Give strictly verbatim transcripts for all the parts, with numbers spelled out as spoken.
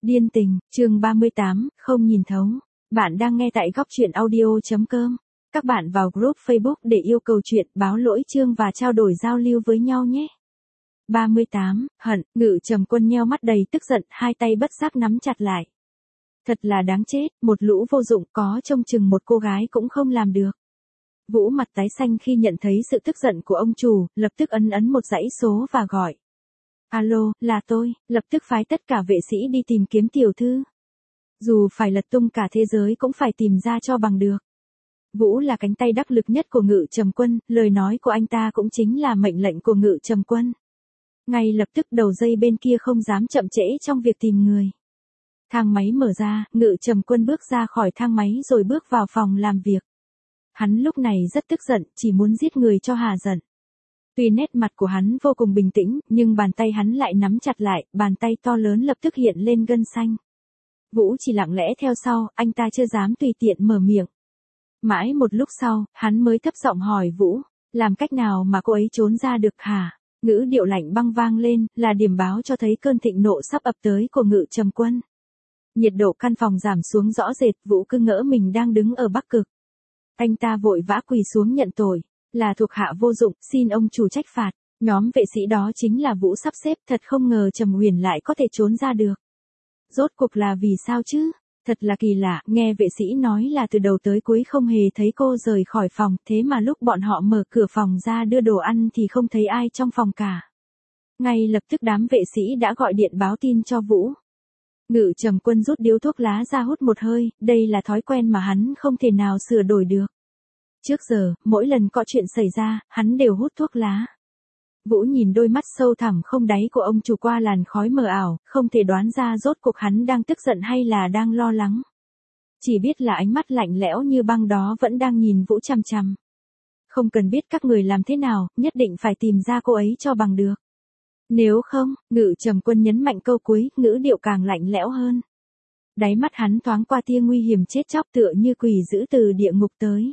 Điên tình, chương ba mươi tám, không nhìn thấu. Bạn đang nghe tại góc truyện audio.com. Các bạn vào group Facebook để yêu cầu chuyện, báo lỗi chương và trao đổi giao lưu với nhau nhé. ba mươi tám, hận, Ngự Trầm Quân nheo mắt đầy tức giận, hai tay bất giác nắm chặt lại. Thật là đáng chết, một lũ vô dụng, có trông chừng một cô gái cũng không làm được. Vũ mặt tái xanh khi nhận thấy sự tức giận của ông chủ, lập tức ấn ấn một dãy số và gọi. Alo, là tôi, lập tức phái tất cả vệ sĩ đi tìm kiếm tiểu thư. Dù phải lật tung cả thế giới cũng phải tìm ra cho bằng được. Vũ là cánh tay đắc lực nhất của Ngự Trầm Quân, lời nói của anh ta cũng chính là mệnh lệnh của Ngự Trầm Quân. Ngay lập tức đầu dây bên kia không dám chậm trễ trong việc tìm người. Thang máy mở ra, Ngự Trầm Quân bước ra khỏi thang máy rồi bước vào phòng làm việc. Hắn lúc này rất tức giận, chỉ muốn giết người cho hà giận. Tuy nét mặt của hắn vô cùng bình tĩnh, nhưng bàn tay hắn lại nắm chặt lại, bàn tay to lớn lập tức hiện lên gân xanh. Vũ chỉ lặng lẽ theo sau, anh ta chưa dám tùy tiện mở miệng. Mãi một lúc sau, hắn mới thấp giọng hỏi Vũ, làm cách nào mà cô ấy trốn ra được hả? Ngữ điệu lạnh băng vang lên, là điểm báo cho thấy cơn thịnh nộ sắp ập tới của Ngự Trầm Quân. Nhiệt độ căn phòng giảm xuống rõ rệt, Vũ cứ ngỡ mình đang đứng ở Bắc Cực. Anh ta vội vã quỳ xuống nhận tội. Là thuộc hạ vô dụng, xin ông chủ trách phạt. Nhóm vệ sĩ đó chính là Vũ sắp xếp, thật không ngờ Trầm Huyền lại có thể trốn ra được. Rốt cuộc là vì sao chứ? Thật là kỳ lạ, nghe vệ sĩ nói là từ đầu tới cuối không hề thấy cô rời khỏi phòng, thế mà lúc bọn họ mở cửa phòng ra đưa đồ ăn thì không thấy ai trong phòng cả. Ngay lập tức đám vệ sĩ đã gọi điện báo tin cho Vũ. Ngự Trầm Quân rút điếu thuốc lá ra hút một hơi, đây là thói quen mà hắn không thể nào sửa đổi được. Trước giờ, mỗi lần có chuyện xảy ra, hắn đều hút thuốc lá. Vũ nhìn đôi mắt sâu thẳm không đáy của ông chủ qua làn khói mờ ảo, không thể đoán ra rốt cuộc hắn đang tức giận hay là đang lo lắng. Chỉ biết là ánh mắt lạnh lẽo như băng đó vẫn đang nhìn Vũ chằm chằm. Không cần biết các người làm thế nào, nhất định phải tìm ra cô ấy cho bằng được. Nếu không, Ngự Trầm Quân nhấn mạnh câu cuối, ngữ điệu càng lạnh lẽo hơn. Đáy mắt hắn thoáng qua tia nguy hiểm chết chóc tựa như quỷ dữ từ địa ngục tới.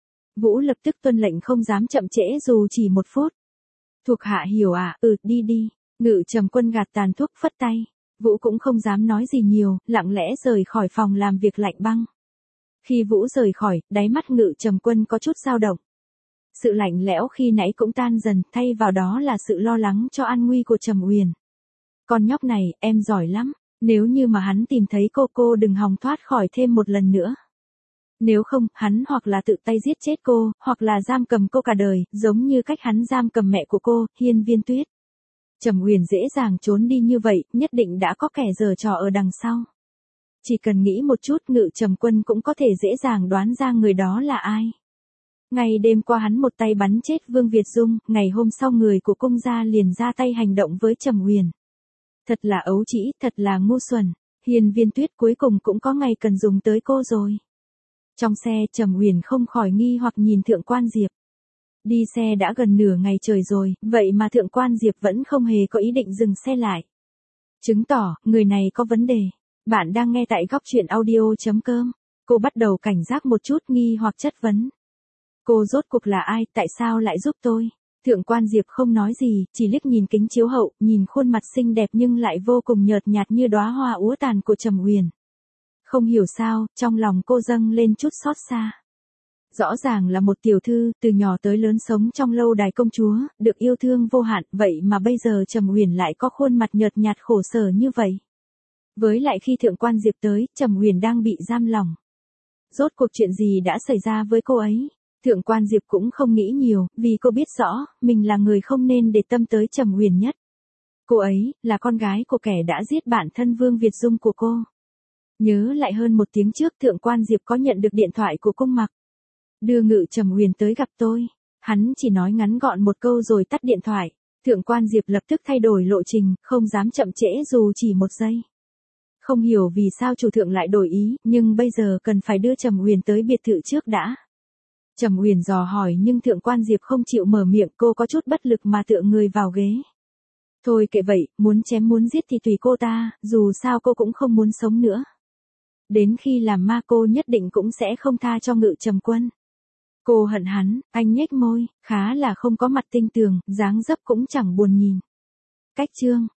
Vũ lập tức tuân lệnh không dám chậm trễ dù chỉ một phút. Thuộc hạ hiểu à, ừ, đi đi. Ngự Trầm Quân gạt tàn thuốc phất tay. Vũ cũng không dám nói gì nhiều, lặng lẽ rời khỏi phòng làm việc lạnh băng. Khi Vũ rời khỏi, đáy mắt Ngự Trầm Quân có chút dao động. Sự lạnh lẽo khi nãy cũng tan dần, thay vào đó là sự lo lắng cho an nguy của Trầm Huyền. Con nhóc này, em giỏi lắm. Nếu như mà hắn tìm thấy cô cô đừng hòng thoát khỏi thêm một lần nữa. Nếu không, hắn hoặc là tự tay giết chết cô, hoặc là giam cầm cô cả đời, giống như cách hắn giam cầm mẹ của cô, Hiên Viên Tuyết. Trầm Huyền dễ dàng trốn đi như vậy, nhất định đã có kẻ giở trò ở đằng sau. Chỉ cần nghĩ một chút, Ngự Trầm Quân cũng có thể dễ dàng đoán ra người đó là ai. Ngày đêm qua hắn một tay bắn chết Vương Việt Dung, ngày hôm sau người của cung gia liền ra tay hành động với Trầm Huyền. Thật là ấu trĩ, thật là ngu xuẩn. Hiên Viên Tuyết cuối cùng cũng có ngày cần dùng tới cô rồi. Trong xe, Trầm Huyền không khỏi nghi hoặc nhìn Thượng Quan Diệp. Đi xe đã gần nửa ngày trời rồi, vậy mà Thượng Quan Diệp vẫn không hề có ý định dừng xe lại. Chứng tỏ, người này có vấn đề. Bạn đang nghe tại góc truyện audio.com. Cô bắt đầu cảnh giác một chút nghi hoặc chất vấn. Cô rốt cuộc là ai, tại sao lại giúp tôi? Thượng Quan Diệp không nói gì, chỉ liếc nhìn kính chiếu hậu, nhìn khuôn mặt xinh đẹp nhưng lại vô cùng nhợt nhạt như đóa hoa úa tàn của Trầm Huyền. Không hiểu sao, trong lòng cô dâng lên chút xót xa. Rõ ràng là một tiểu thư, từ nhỏ tới lớn sống trong lâu đài công chúa, được yêu thương vô hạn, vậy mà bây giờ Trầm Huyền lại có khuôn mặt nhợt nhạt khổ sở như vậy. Với lại khi Thượng Quan Diệp tới, Trầm Huyền đang bị giam lỏng. Rốt cuộc chuyện gì đã xảy ra với cô ấy? Thượng Quan Diệp cũng không nghĩ nhiều, vì cô biết rõ, mình là người không nên để tâm tới Trầm Huyền nhất. Cô ấy, là con gái của kẻ đã giết bản thân Vương Việt Dung của cô. Nhớ lại hơn một tiếng trước Thượng Quan Diệp có nhận được điện thoại của cung mặc. Đưa Ngự Trầm Huyền tới gặp tôi. Hắn chỉ nói ngắn gọn một câu rồi tắt điện thoại. Thượng Quan Diệp lập tức thay đổi lộ trình, không dám chậm trễ dù chỉ một giây. Không hiểu vì sao chủ thượng lại đổi ý, nhưng bây giờ cần phải đưa Trầm Huyền tới biệt thự trước đã. Trầm Huyền dò hỏi nhưng Thượng Quan Diệp không chịu mở miệng, cô có chút bất lực mà tựa người vào ghế. Thôi kệ vậy, muốn chém muốn giết thì tùy cô ta, dù sao cô cũng không muốn sống nữa. Đến khi làm ma cô nhất định cũng sẽ không tha cho Ngự Trầm Quân. Cô hận hắn, anh nhếch môi, khá là không có mặt tinh tường, dáng dấp cũng chẳng buồn nhìn. Cách chương,